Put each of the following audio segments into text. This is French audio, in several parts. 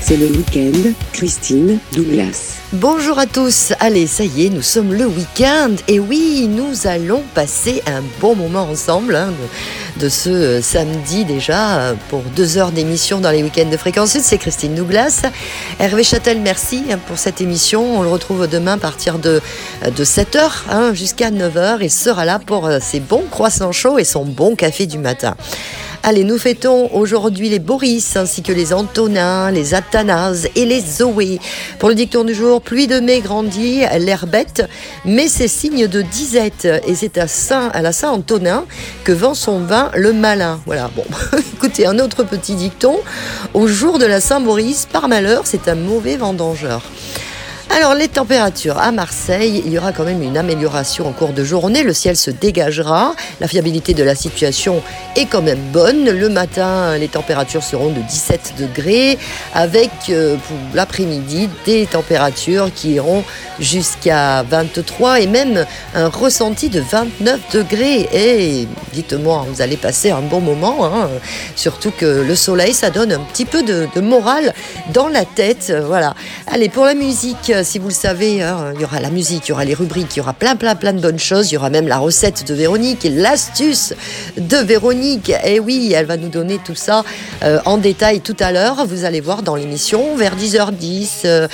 C'est le week-end, Christine Douglas. Bonjour à tous, allez ça y est, nous sommes le week-end et oui, nous allons passer un bon moment ensemble de ce samedi déjà pour 2 heures d'émission dans les week-ends de Fréquence Sud. C'est Christine Douglas. Hervé Châtel, merci pour cette émission. On le retrouve demain à partir de 7h jusqu'à 9h. Il sera là pour ses bons croissants chauds et son bon café du matin. Allez, nous fêtons aujourd'hui les Boris, ainsi que les Antonins, les Athanase et les Zoé. Pour le dicton du jour, pluie de mai grandit, l'air bête, mais c'est signe de disette. Et c'est à la Saint-Antonin que vend son vin le malin. Voilà, bon, écoutez, un autre petit dicton. Au jour de la Saint-Maurice, par malheur, c'est un mauvais vendangeur. Alors, les températures à Marseille, il y aura quand même une amélioration en cours de journée. Le ciel se dégagera. La fiabilité de la situation est quand même bonne. Le matin, les températures seront de 17 degrés avec, pour l'après-midi, des températures qui iront jusqu'à 23 et même un ressenti de 29 degrés. Et dites-moi, vous allez passer un bon moment. Surtout que le soleil, ça donne un petit peu de morale dans la tête. Voilà. Allez, pour la musique, si vous le savez, il y aura la musique, il y aura les rubriques, il y aura plein de bonnes choses. Il y aura même la recette de Véronique et l'astuce de Véronique. Et oui, elle va nous donner tout ça en détail tout à l'heure. Vous allez voir dans l'émission vers 10h10,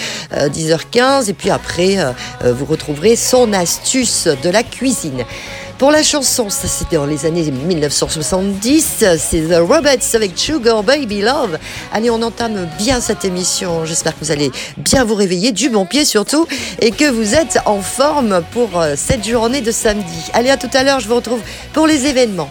10h15. Et puis après, vous retrouverez son astuce de la cuisine. Pour la chanson, ça c'était dans les années 1970, c'est The Robots avec Sugar Baby Love. Allez, on entame bien cette émission, j'espère que vous allez bien vous réveiller, du bon pied surtout, et que vous êtes en forme pour cette journée de samedi. Allez, à tout à l'heure, je vous retrouve pour les événements.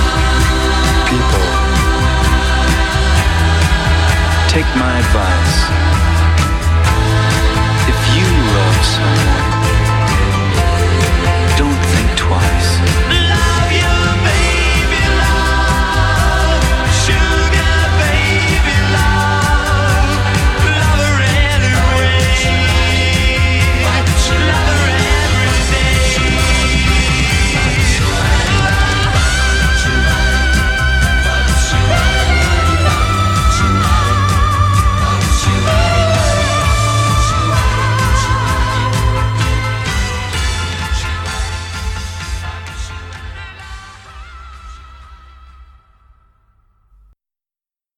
Take my advice.